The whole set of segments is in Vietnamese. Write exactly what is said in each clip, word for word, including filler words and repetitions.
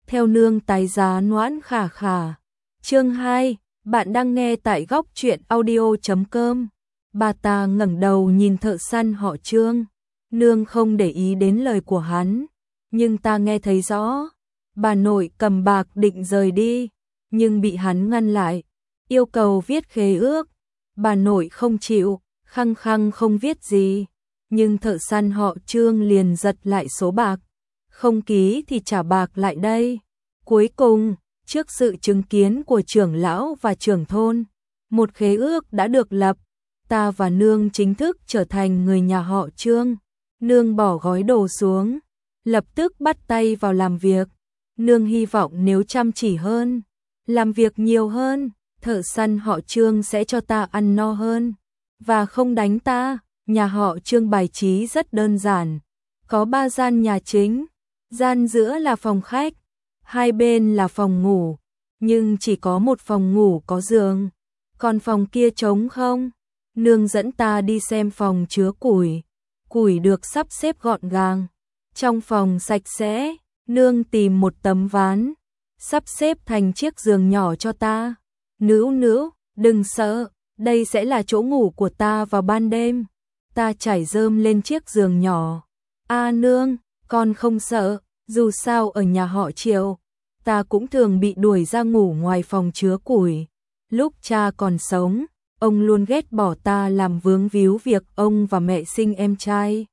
theo nương tái giá Noãn Khả Khả. Chương hai, bạn đang nghe tại góc truyện audio chấm com. Bà ta ngẩng đầu nhìn thợ săn họ Trương. Nương không để ý đến lời của hắn, nhưng ta nghe thấy rõ. Bà nội cầm bạc định rời đi, nhưng bị hắn ngăn lại, yêu cầu viết khế ước. Bà nội không chịu, khăng khăng không viết gì, nhưng thợ săn họ Trương liền giật lại số bạc. Không ký thì trả bạc lại đây. Cuối cùng, trước sự chứng kiến của trưởng lão và trưởng thôn, một khế ước đã được lập. Ta và nương chính thức trở thành người nhà họ Trương. Nương bỏ gói đồ xuống, lập tức bắt tay vào làm việc. Nương hy vọng nếu chăm chỉ hơn, làm việc nhiều hơn, thợ săn họ Trương sẽ cho ta ăn no hơn và không đánh ta. Nhà họ Trương bài trí rất đơn giản, có ba gian nhà chính, gian giữa là phòng khách, hai bên là phòng ngủ, nhưng chỉ có một phòng ngủ có giường, còn phòng kia trống không. Nương dẫn ta đi xem phòng chứa củi, củi được sắp xếp gọn gàng, trong phòng sạch sẽ. Nương tìm một tấm ván, sắp xếp thành chiếc giường nhỏ cho ta. Nữ nữ, đừng sợ, đây sẽ là chỗ ngủ của ta vào ban đêm. Ta trải rơm lên chiếc giường nhỏ. A nương, con không sợ, dù sao ở nhà họ Triệu, ta cũng thường bị đuổi ra ngủ ngoài phòng chứa củi. Lúc cha còn sống, ông luôn ghét bỏ ta làm vướng víu việc ông và mẹ sinh em trai,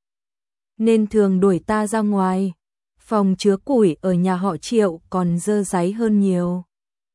nên thường đuổi ta ra ngoài. Phòng chứa củi ở nhà họ Triệu còn dơ dáy hơn nhiều.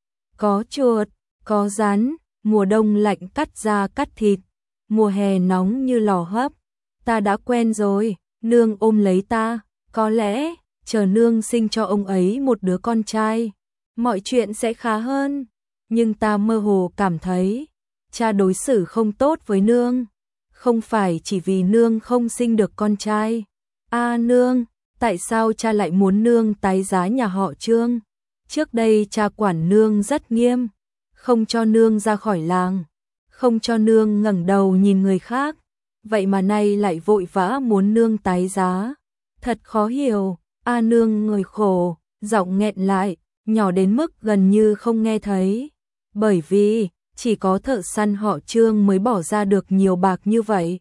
Có chuột, có rắn, mùa đông lạnh cắt da cắt thịt, mùa hè nóng như lò hấp. Ta đã quen rồi. Nương ôm lấy ta, có lẽ chờ nương sinh cho ông ấy một đứa con trai, mọi chuyện sẽ khá hơn. Nhưng ta mơ hồ cảm thấy cha đối xử không tốt với nương, không phải chỉ vì nương không sinh được con trai. A nương, tại sao cha lại muốn nương tái giá nhà họ Trương? Trước đây cha quản nương rất nghiêm, không cho nương ra khỏi làng, không cho nương ngẩng đầu nhìn người khác, vậy mà nay lại vội vã muốn nương tái giá. Thật khó hiểu. A nương người khổ, giọng nghẹn lại, nhỏ đến mức gần như không nghe thấy, bởi vì chỉ có thợ săn họ Trương mới bỏ ra được nhiều bạc như vậy.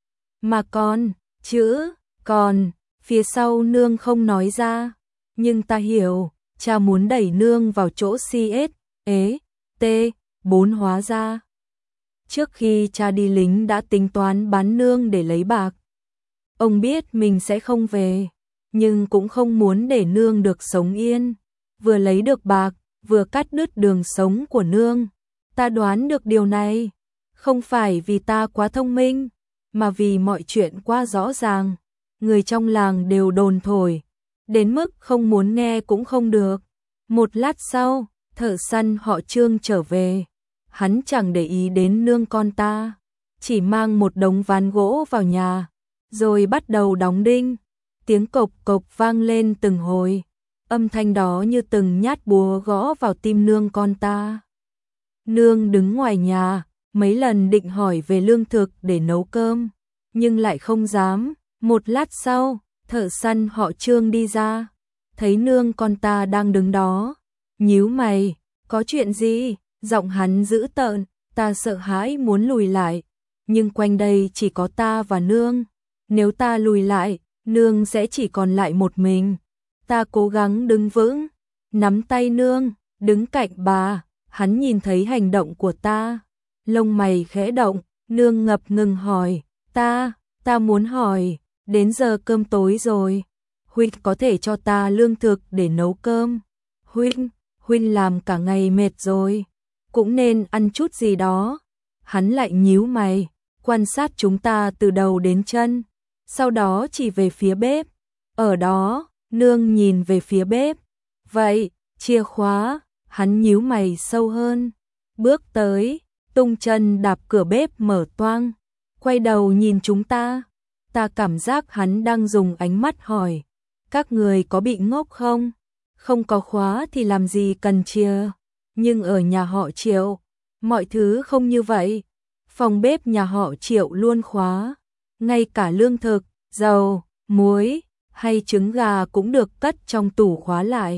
Mà con, chữ, còn, phía sau nương không nói ra, nhưng ta hiểu, cha muốn đẩy nương vào chỗ xê ét, ế, tê, bốn hóa ra. Trước khi cha đi lính đã tính toán bán nương để lấy bạc. Ông biết mình sẽ không về, nhưng cũng không muốn để nương được sống yên, vừa lấy được bạc, vừa cắt đứt đường sống của nương. Ta đoán được điều này, không phải vì ta quá thông minh, mà vì mọi chuyện quá rõ ràng. Người trong làng đều đồn thổi, đến mức không muốn nghe cũng không được. Một lát sau, thợ săn họ Trương trở về. Hắn chẳng để ý đến nương con ta, chỉ mang một đống ván gỗ vào nhà, rồi bắt đầu đóng đinh. Tiếng cộc cộc vang lên từng hồi, âm thanh đó như từng nhát búa gõ vào tim nương con ta. Nương đứng ngoài nhà, mấy lần định hỏi về lương thực để nấu cơm, nhưng lại không dám. Một lát sau, thợ săn họ Trương đi ra, thấy nương con ta đang đứng đó, nhíu mày, có chuyện gì? Giọng hắn dữ tợn. Ta sợ hãi muốn lùi lại, nhưng quanh đây chỉ có ta và nương, nếu ta lùi lại, nương sẽ chỉ còn lại một mình. Ta cố gắng đứng vững, nắm tay nương, đứng cạnh bà. Hắn nhìn thấy hành động của ta, lông mày khẽ động. Nương ngập ngừng hỏi, ta, ta muốn hỏi, đến giờ cơm tối rồi, huynh có thể cho ta lương thực để nấu cơm? Huynh, huynh làm cả ngày mệt rồi, cũng nên ăn chút gì đó. Hắn lại nhíu mày, quan sát chúng ta từ đầu đến chân, sau đó chỉ về phía bếp. Ở đó, nương nhìn về phía bếp. Vậy, chìa khóa. Hắn nhíu mày sâu hơn, bước tới, tung chân đạp cửa bếp mở toang, quay đầu nhìn chúng ta. Ta cảm giác hắn đang dùng ánh mắt hỏi, các người có bị ngốc không? Không có khóa thì làm gì cần chìa? Nhưng ở nhà họ Triệu, mọi thứ không như vậy. Phòng bếp nhà họ Triệu luôn khóa, ngay cả lương thực, dầu, muối hay trứng gà cũng được cất trong tủ khóa lại.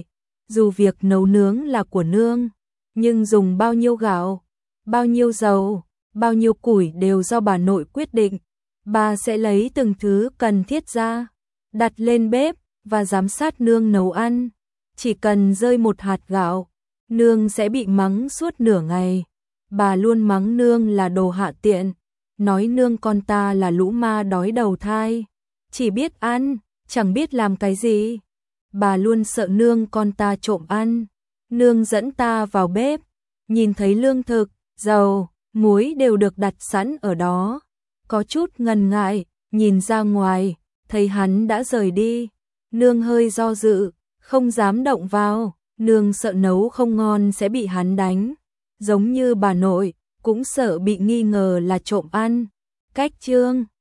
dù việc nấu nướng là của nương, nhưng dùng bao nhiêu gạo, bao nhiêu dầu, bao nhiêu củi đều do bà nội quyết định. Bà sẽ lấy từng thứ cần thiết ra, đặt lên bếp và giám sát nương nấu ăn. Chỉ cần rơi một hạt gạo, nương sẽ bị mắng suốt nửa ngày. Bà luôn mắng nương là đồ hạ tiện, nói nương con ta là lũ ma đói đầu thai, chỉ biết ăn, chẳng biết làm cái gì. Bà luôn sợ nương con ta trộm ăn. Nương dẫn ta vào bếp, nhìn thấy lương thực, dầu, muối đều được đặt sẵn ở đó. Có chút ngần ngại, nhìn ra ngoài, thấy hắn đã rời đi. Nương hơi do dự, không dám động vào. Nương sợ nấu không ngon sẽ bị hắn đánh. Giống như bà nội, cũng sợ bị nghi ngờ là trộm ăn. Cách chương